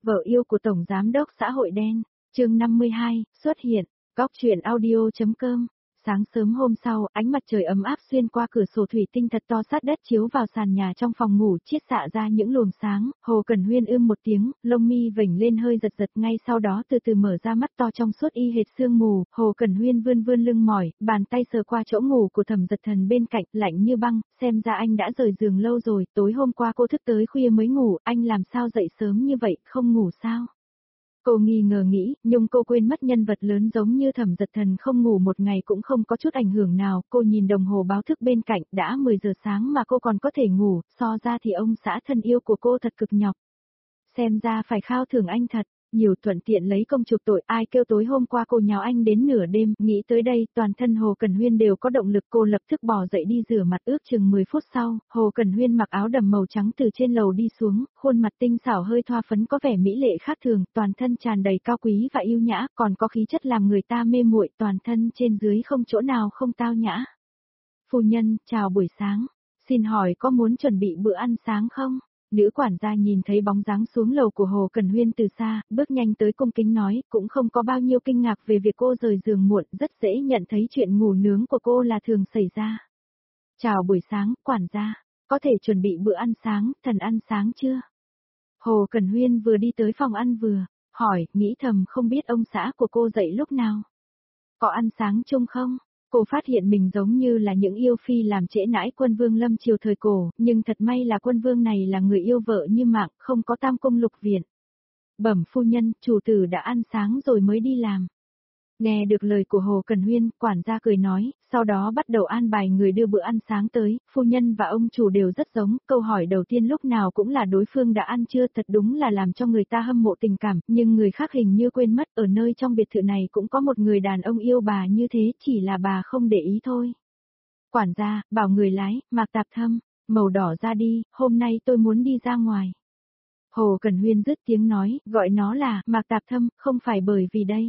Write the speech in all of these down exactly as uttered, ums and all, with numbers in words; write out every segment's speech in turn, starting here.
Vợ yêu của Tổng Giám đốc xã hội đen, chương năm mươi hai, xuất hiện, góc truyện audio.com. Sáng sớm hôm sau, ánh mặt trời ấm áp xuyên qua cửa sổ thủy tinh thật to sát đất chiếu vào sàn nhà trong phòng ngủ, chiết xạ ra những luồng sáng. Hồ Cẩn Huyên ưm một tiếng, lông mi vểnh lên hơi giật giật, ngay sau đó từ từ mở ra mắt to trong suốt y hệt sương mù. Hồ Cẩn Huyên vươn vươn lưng mỏi, bàn tay sờ qua chỗ ngủ của Thẩm Dật Thần bên cạnh, lạnh như băng, xem ra anh đã rời giường lâu rồi, tối hôm qua cô thức tới khuya mới ngủ, anh làm sao dậy sớm như vậy, không ngủ sao? Cô nghi ngờ nghĩ, nhưng cô quên mất nhân vật lớn giống như Thẩm Dật Thần không ngủ một ngày cũng không có chút ảnh hưởng nào. Cô nhìn đồng hồ báo thức bên cạnh, đã mười giờ sáng mà cô còn có thể ngủ, so ra thì ông xã thân yêu của cô thật cực nhọc. Xem ra phải khao thưởng anh thật, nhiều thuận tiện lấy công chuộc tội, ai kêu tối hôm qua cô nháo anh đến nửa đêm. Nghĩ tới đây, toàn thân Hồ Cẩn Huyên đều có động lực, cô lập tức bò dậy đi rửa mặt. Ước chừng mười phút sau, Hồ Cẩn Huyên mặc áo đầm màu trắng từ trên lầu đi xuống, khuôn mặt tinh xảo hơi thoa phấn có vẻ mỹ lệ khác thường, toàn thân tràn đầy cao quý và yêu nhã, còn có khí chất làm người ta mê muội, toàn thân trên dưới không chỗ nào không tao nhã. Phu nhân, chào buổi sáng, xin hỏi có muốn chuẩn bị bữa ăn sáng không? Nữ quản gia nhìn thấy bóng dáng xuống lầu của Hồ Cẩn Huyên từ xa, bước nhanh tới cung kính nói, cũng không có bao nhiêu kinh ngạc về việc cô rời giường muộn, rất dễ nhận thấy chuyện ngủ nướng của cô là thường xảy ra. Chào buổi sáng, quản gia, có thể chuẩn bị bữa ăn sáng, thần ăn sáng chưa? Hồ Cẩn Huyên vừa đi tới phòng ăn vừa, hỏi, nghĩ thầm không biết ông xã của cô dậy lúc nào. Có ăn sáng chung không? Cô phát hiện mình giống như là những yêu phi làm trễ nãi quân vương lâm triều thời cổ, nhưng thật may là quân vương này là người yêu vợ như mạng, không có tam cung lục viện. Bẩm phu nhân, chủ tử đã ăn sáng rồi mới đi làm. Nghe được lời của Hồ Cẩn Huyên, quản gia cười nói, sau đó bắt đầu an bài người đưa bữa ăn sáng tới, phu nhân và ông chủ đều rất giống, câu hỏi đầu tiên lúc nào cũng là đối phương đã ăn chưa, thật đúng là làm cho người ta hâm mộ tình cảm, nhưng người khác hình như quên mất, ở nơi trong biệt thự này cũng có một người đàn ông yêu bà như thế, chỉ là bà không để ý thôi. Quản gia, bảo người lái, Mạc Tạp Thâm, màu đỏ ra đi, hôm nay tôi muốn đi ra ngoài. Hồ Cẩn Huyên dứt tiếng nói, gọi nó là Mạc Tạp Thâm, không phải bởi vì đây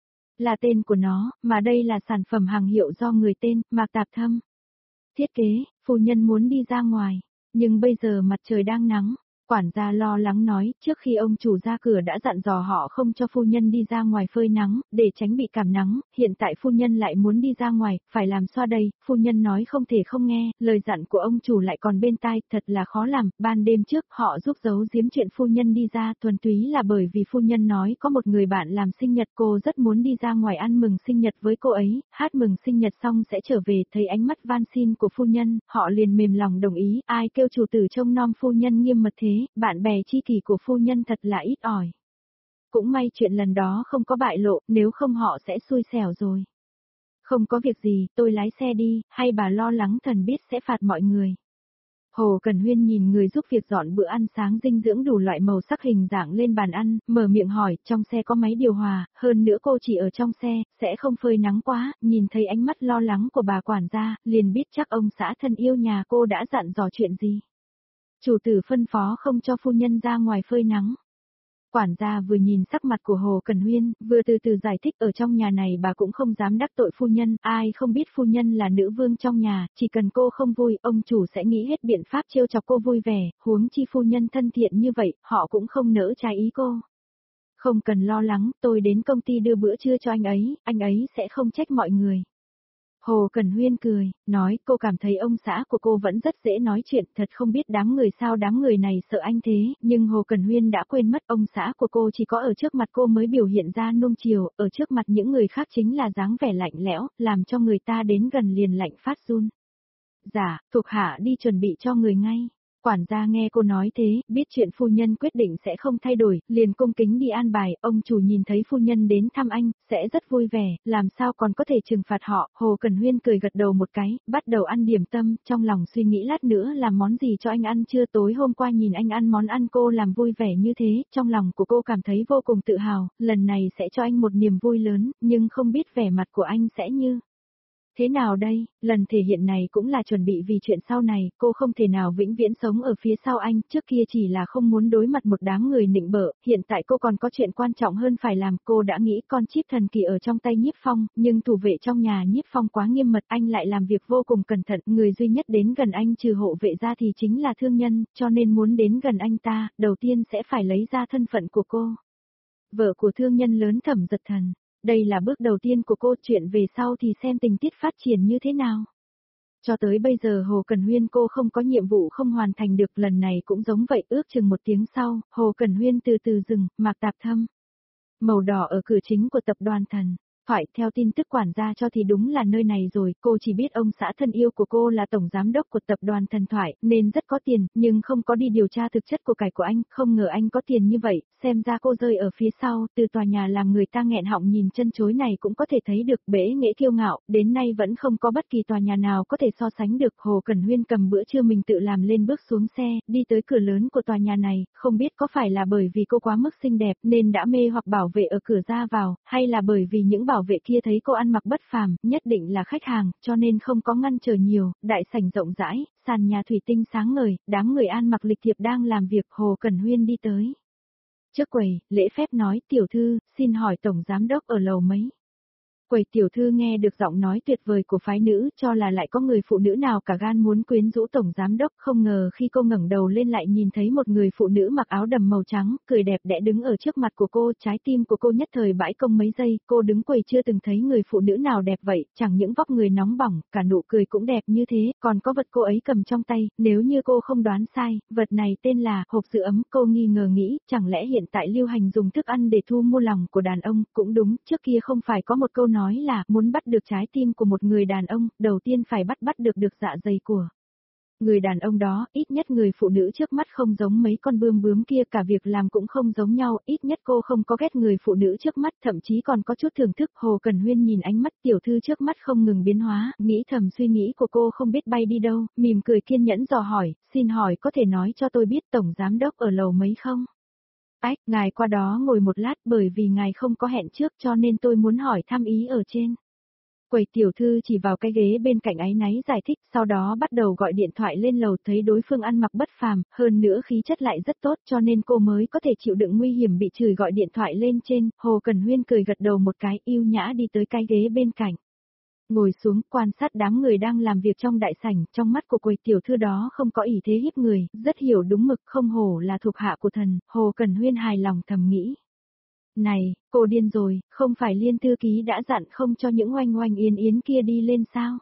là tên của nó, mà đây là sản phẩm hàng hiệu do người tên Mạc Tạp Thâm thiết kế. Phu nhân muốn đi ra ngoài, nhưng bây giờ mặt trời đang nắng. Quản gia lo lắng nói, trước khi ông chủ ra cửa đã dặn dò họ không cho phu nhân đi ra ngoài phơi nắng, để tránh bị cảm nắng, hiện tại phu nhân lại muốn đi ra ngoài, phải làm sao đây? Phu nhân nói không thể không nghe, lời dặn của ông chủ lại còn bên tai, thật là khó làm. Ban đêm trước họ giúp giấu giếm chuyện phu nhân đi ra, thuần túy là bởi vì phu nhân nói có một người bạn làm sinh nhật, cô rất muốn đi ra ngoài ăn mừng sinh nhật với cô ấy, hát mừng sinh nhật xong sẽ trở về. Thấy ánh mắt van xin của phu nhân, họ liền mềm lòng đồng ý, ai kêu chủ tử trông nom phu nhân nghiêm mật thế. Bạn bè tri kỷ của phu nhân thật là ít ỏi. Cũng may chuyện lần đó không có bại lộ, nếu không họ sẽ xui xẻo rồi. Không có việc gì, tôi lái xe đi, hay bà lo lắng thần biết sẽ phạt mọi người. Hồ Cẩn Huyên nhìn người giúp việc dọn bữa ăn sáng dinh dưỡng đủ loại màu sắc hình dạng lên bàn ăn, mở miệng hỏi, trong xe có máy điều hòa, hơn nữa cô chỉ ở trong xe, sẽ không phơi nắng quá. Nhìn thấy ánh mắt lo lắng của bà quản gia, liền biết chắc ông xã thân yêu nhà cô đã dặn dò chuyện gì. Chủ tử phân phó không cho phu nhân ra ngoài phơi nắng. Quản gia vừa nhìn sắc mặt của Hồ Cẩn Huyên, vừa từ từ giải thích, ở trong nhà này bà cũng không dám đắc tội phu nhân, ai không biết phu nhân là nữ vương trong nhà, chỉ cần cô không vui, ông chủ sẽ nghĩ hết biện pháp trêu chọc cô vui vẻ, huống chi phu nhân thân thiện như vậy, họ cũng không nỡ trái ý cô. Không cần lo lắng, tôi đến công ty đưa bữa trưa cho anh ấy, anh ấy sẽ không trách mọi người. Hồ Cẩn Huyên cười, nói cô cảm thấy ông xã của cô vẫn rất dễ nói chuyện, thật không biết đám người sao đám người này sợ anh thế, nhưng Hồ Cẩn Huyên đã quên mất ông xã của cô chỉ có ở trước mặt cô mới biểu hiện ra nuông chiều, ở trước mặt những người khác chính là dáng vẻ lạnh lẽo, làm cho người ta đến gần liền lạnh phát run. Dạ, thuộc hạ đi chuẩn bị cho người ngay. Quản gia nghe cô nói thế, biết chuyện phu nhân quyết định sẽ không thay đổi, liền cung kính đi an bài, ông chủ nhìn thấy phu nhân đến thăm anh, sẽ rất vui vẻ, làm sao còn có thể trừng phạt họ. Hồ Cẩn Huyên cười gật đầu một cái, bắt đầu ăn điểm tâm, trong lòng suy nghĩ lát nữa làm món gì cho anh ăn trưa. Tối hôm qua nhìn anh ăn món ăn cô làm vui vẻ như thế, trong lòng của cô cảm thấy vô cùng tự hào, lần này sẽ cho anh một niềm vui lớn, nhưng không biết vẻ mặt của anh sẽ như Thế nào đây, lần thể hiện này cũng là chuẩn bị vì chuyện sau này, cô không thể nào vĩnh viễn sống ở phía sau anh, trước kia chỉ là không muốn đối mặt một đám người nịnh bợ, hiện tại cô còn có chuyện quan trọng hơn phải làm, cô đã nghĩ con chip thần kỳ ở trong tay Nhiếp Phong, nhưng thủ vệ trong nhà Nhiếp Phong quá nghiêm mật, anh lại làm việc vô cùng cẩn thận, người duy nhất đến gần anh trừ hộ vệ ra thì chính là thương nhân, cho nên muốn đến gần anh ta, đầu tiên sẽ phải lấy ra thân phận của cô. Vợ của thương nhân lớn Thẩm Giật Thần. Đây là bước đầu tiên của cô, chuyện về sau thì xem tình tiết phát triển như thế nào. Cho tới bây giờ Hồ Cần Huyên cô không có nhiệm vụ không hoàn thành được, lần này cũng giống vậy, ước chừng một tiếng sau, Hồ Cần Huyên từ từ dừng, Mạc Tạp Thâm. Màu đỏ ở cửa chính của tập đoàn Thần. Phải, theo tin tức quản gia cho thì đúng là nơi này rồi, cô chỉ biết ông xã thân yêu của cô là tổng giám đốc của tập đoàn Thần Thoại, nên rất có tiền, nhưng không có đi điều tra thực chất của cải của anh, không ngờ anh có tiền như vậy, xem ra cô rơi ở phía sau, từ tòa nhà làm người ta nghẹn họng nhìn chân chối này cũng có thể thấy được bể nghệ kiêu ngạo, đến nay vẫn không có bất kỳ tòa nhà nào có thể so sánh được. Hồ Cẩn Huyên cầm bữa trưa mình tự làm lên bước xuống xe, đi tới cửa lớn của tòa nhà này, không biết có phải là bởi vì cô quá mức xinh đẹp nên đã mê hoặc bảo vệ ở cửa ra vào, hay là bởi vì những bảo vệ kia thấy cô ăn mặc bất phàm, nhất định là khách hàng, cho nên không có ngăn trở nhiều, đại sảnh rộng rãi, sàn nhà thủy tinh sáng ngời, đám người ăn mặc lịch thiệp đang làm việc. Hồ Cẩn Huyên đi tới. Trước quầy, lễ phép nói, tiểu thư, xin hỏi tổng giám đốc ở lầu mấy? Quầy tiểu thư nghe được giọng nói tuyệt vời của phái nữ, cho là lại có người phụ nữ nào cả gan muốn quyến rũ tổng giám đốc, không ngờ khi cô ngẩng đầu lên lại nhìn thấy một người phụ nữ mặc áo đầm màu trắng, cười đẹp đẽ đứng ở trước mặt của cô, trái tim của cô nhất thời bãi công mấy giây, cô đứng quầy chưa từng thấy người phụ nữ nào đẹp vậy, chẳng những vóc người nóng bỏng, cả nụ cười cũng đẹp như thế, còn có vật cô ấy cầm trong tay, nếu như cô không đoán sai, vật này tên là hộp sữa ấm, cô nghi ngờ nghĩ, chẳng lẽ hiện tại lưu hành dùng thức ăn để thu mua lòng của đàn ông, cũng đúng, trước kia không phải có một câu nói là muốn bắt được trái tim của một người đàn ông, đầu tiên phải bắt bắt được được dạ dày của người đàn ông đó, ít nhất người phụ nữ trước mắt không giống mấy con bươm bướm kia, cả việc làm cũng không giống nhau, ít nhất cô không có ghét người phụ nữ trước mắt, thậm chí còn có chút thưởng thức. Hồ Cẩn Huyên nhìn ánh mắt tiểu thư trước mắt không ngừng biến hóa, nghĩ thầm suy nghĩ của cô không biết bay đi đâu, mỉm cười kiên nhẫn dò hỏi, xin hỏi có thể nói cho tôi biết tổng giám đốc ở lầu mấy không? Ách, ngài qua đó ngồi một lát, bởi vì ngài không có hẹn trước cho nên tôi muốn hỏi thăm ý ở trên. Quầy tiểu thư chỉ vào cái ghế bên cạnh áy náy giải thích, sau đó bắt đầu gọi điện thoại lên lầu, thấy đối phương ăn mặc bất phàm, hơn nữa khí chất lại rất tốt cho nên cô mới có thể chịu đựng nguy hiểm bị chửi gọi điện thoại lên trên. Hồ Cần Huyên cười gật đầu một cái, yêu nhã đi tới cái ghế bên cạnh. Ngồi xuống, quan sát đám người đang làm việc trong đại sảnh, trong mắt của quầy tiểu thư đó không có ỷ thế hiếp người, rất hiểu đúng mực, không hổ là thuộc hạ của thần. Hồ Cần Huyên hài lòng thầm nghĩ. Này, cô điên rồi, không phải Liên thư ký đã dặn không cho những oanh oanh yến yến kia đi lên sao?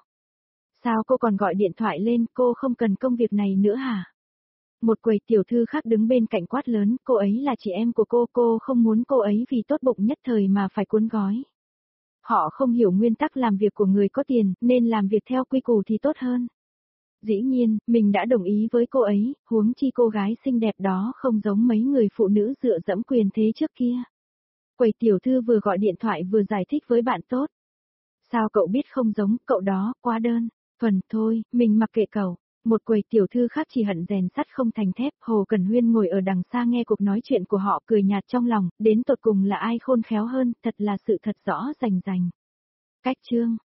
Sao cô còn gọi điện thoại lên, cô không cần công việc này nữa hả? Một quầy tiểu thư khác đứng bên cạnh quát lớn, cô ấy là chị em của cô, cô không muốn cô ấy vì tốt bụng nhất thời mà phải cuốn gói. Họ không hiểu nguyên tắc làm việc của người có tiền, nên làm việc theo quy củ thì tốt hơn. Dĩ nhiên, mình đã đồng ý với cô ấy, huống chi cô gái xinh đẹp đó không giống mấy người phụ nữ dựa dẫm quyền thế trước kia. Quầy tiểu thư vừa gọi điện thoại vừa giải thích với bạn tốt. Sao cậu biết không giống, cậu đó, quá đơn, thuần thôi, mình mặc kệ cậu. Một quầy tiểu thư khác chỉ hận rèn sắt không thành thép. Hồ Cần Huyên ngồi ở đằng xa nghe cuộc nói chuyện của họ, cười nhạt trong lòng, đến tột cùng là ai khôn khéo hơn, thật là sự thật rõ rành rành. Cách chương